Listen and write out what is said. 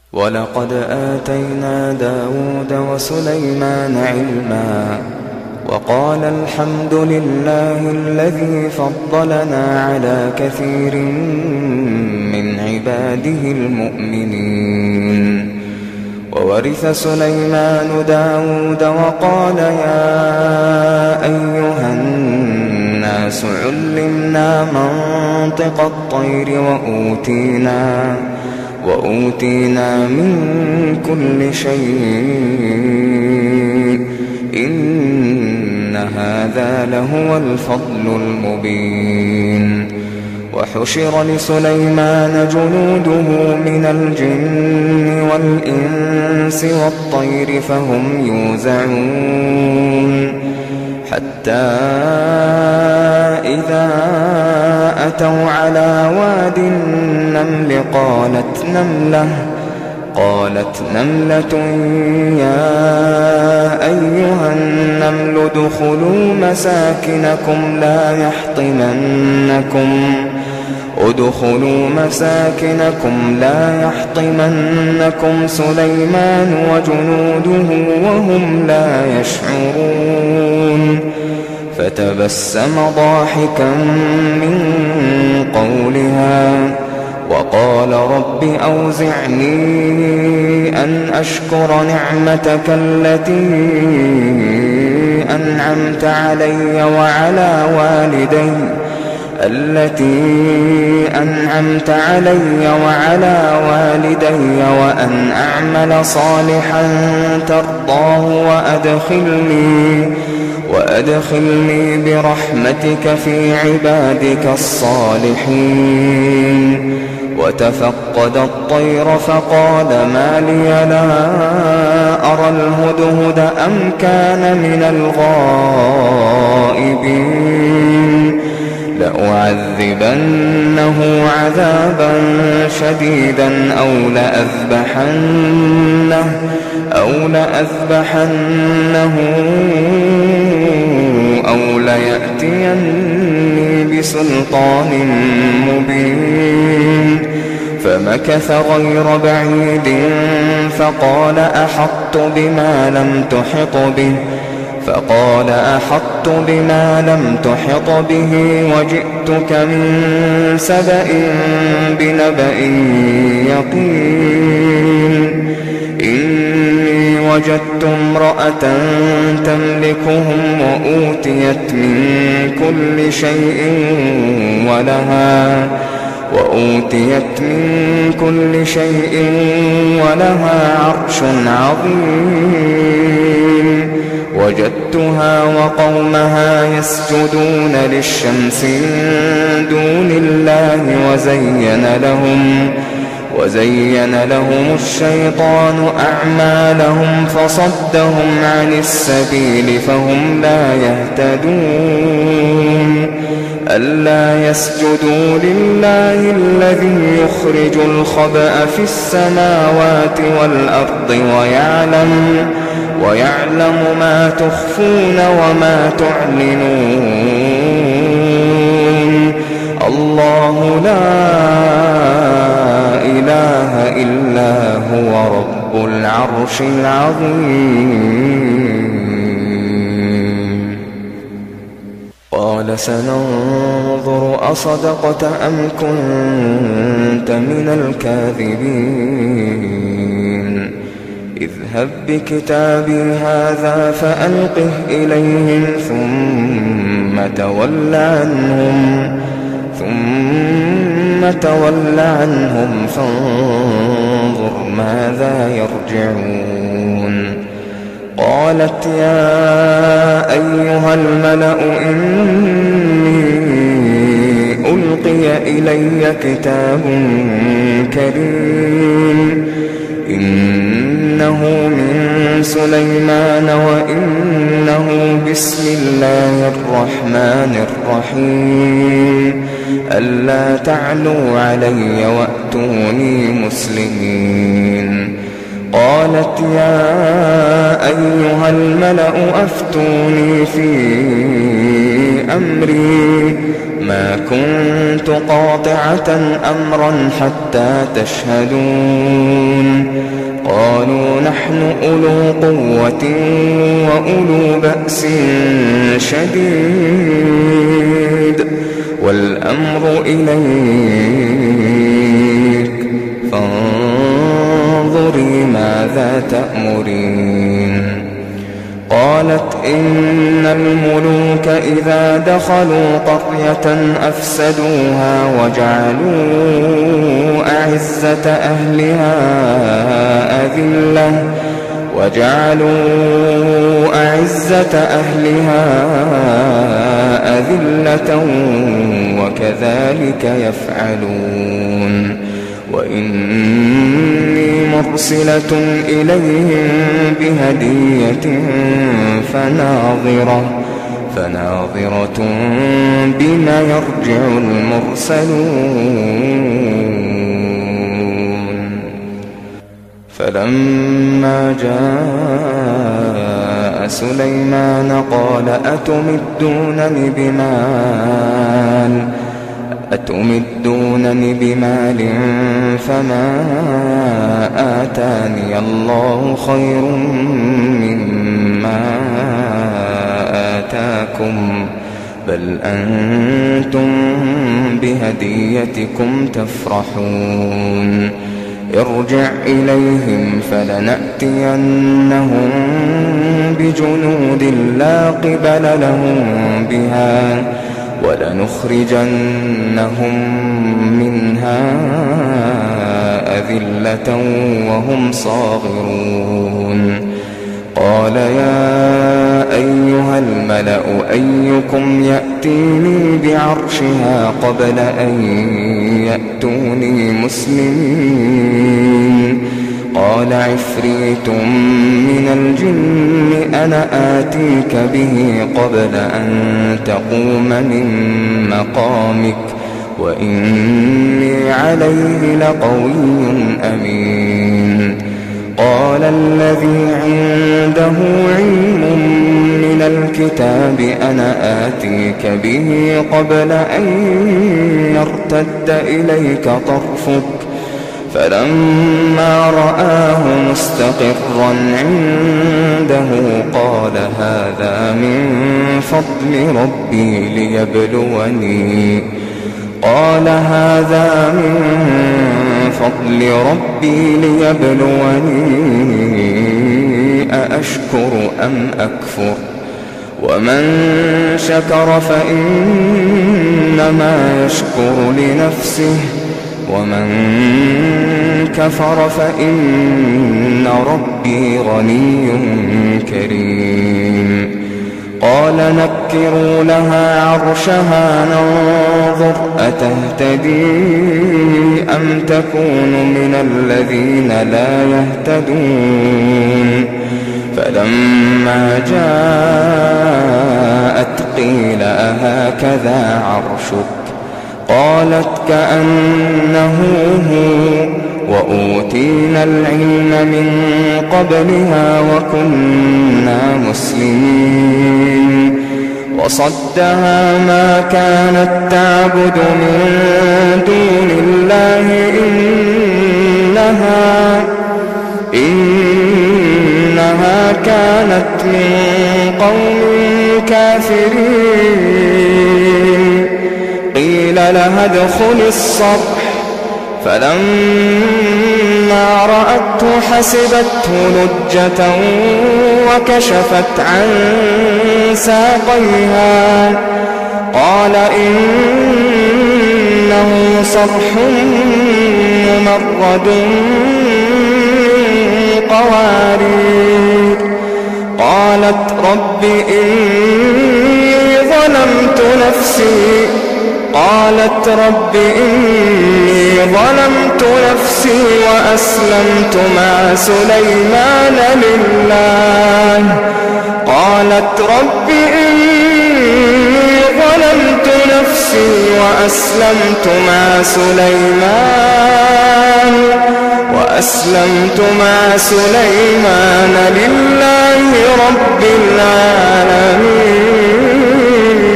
ولقد آتينا داود وسليمان علما وقال الحمد لله الذي فضلنا على كثير من عباده المؤمنين. وورث سليمان داود وقال يا أيها الناس علمنا منطق الطير وأوتينا من كل شيء إن هذا لهو الفضل المبين. وحشر لسليمان جنوده من الجن والإنس والطير فهم يوزعون حتى إذا أتوا على واد النمل قالت نملة يا أيها النمل ادخلوا مساكنكم لا يحطمنكم سليمان وجنوده وهم لا يشعرون. فتبسم ضاحكا من قولها وقال رب أوزعني أن أشكر نعمتك التي أنعمت علي وعلى والدي وأن أعمل صالحا ترضاه وأدخلني برحمتك في عبادك الصالحين. وتفقد الطير فقال ما لي لا أرى الهدهد أم كان من الغائبين لأعذبنه عذابا شديدا أو لأذبحنه أو ليأتيني بسلطان مبين. فمكث غير بعيد فقال أحطت بما لم تحط به وجئتك من سبأ بنبأ يقين. إني وجدت امرأة تملكهم وأوتيت من كل شيء ولها عرش عظيم. وجدتها وقومها يسجدون للشمس من دون الله وزين لهم الشيطان أعمالهم فصدهم عن السبيل فهم لا يهتدون. ألا يسجدوا لله الذي يخرج الخبأ في السماوات والأرض ويعلم ما تخفون وما تعلنون. الله لا إله إلا هو رب العرش العظيم. قال سننظر أصدقت أم كنت من الكاذبين. اذهب بكتابي هذا فألقه إليهم ثم تول عنهم فانظر ماذا يرجعون. قالت يا أيها الملأ إني ألقي إلي كتاب كريم إنه من سليمان وإنه بسم الله الرحمن الرحيم ألا تعلوا علي وأتوني مسلمين. قالت يا أيها الملأ أفتوني في أمري ما كنت قاطعة أمرا حتى تشهدون قالوا نحن أولو قوة وأولو بأس شديد والأمر إليك فانظري ماذا تأمرين قالت إن الملوك إذا دخلوا قرية أفسدوها وجعلوا أعزة أهلها أذلة وكذلك يفعلون وإني مرسلة إليهم بهدية فناظرة بما يرجع المرسلون فلما جاء سليمان قال أتمدونني بمال فما آتاني الله خير مما آتاكم بل أنتم بهديتكم تفرحون ارجع إليهم فلنأتينهم بجنود لا قبل لهم بها ولنخرجنهم منها أذلة وهم صاغرون قال يا أيها الملأ أيكم يأتيني بعرشها قبل أن يأتوني مسلمين قال عفريت من الجن أنا آتيك به قبل أن تقوم من مقامك وإني عليه لقوي أمين قال الذي عنده علم من الكتاب أنا آتيك به قبل أن يرتد إليك طرفك فلما رآه مستقرا عنده قال هذا من فضل ربي ليبلوني أأشكر أم أكفر ومن شكر فإنما يشكر لنفسه ومن كفر فإن ربي غني كريم قال نكروا لها عرشها ننظر أتهتدي أم تكون من الذين لا يهتدون فلما جاءت قيل أهكذا عرشك قالت كأنه هو وأوتينا العلم من قبلها وكنا مسلمين وصدها ما كانت تعبد من دون الله إنها كانت من قوم كافرين قيل لها ادخل الصرح فلما رأته حسبته لجة وكشفت عن ساقيها قال إنه صرح ممرد من قوارير قالت رب إني ظلمت نفسي وأسلمت مع سليمان لله قالت رب إني ظلمت نفسي وأسلمت مع سليمان لله رب العالمين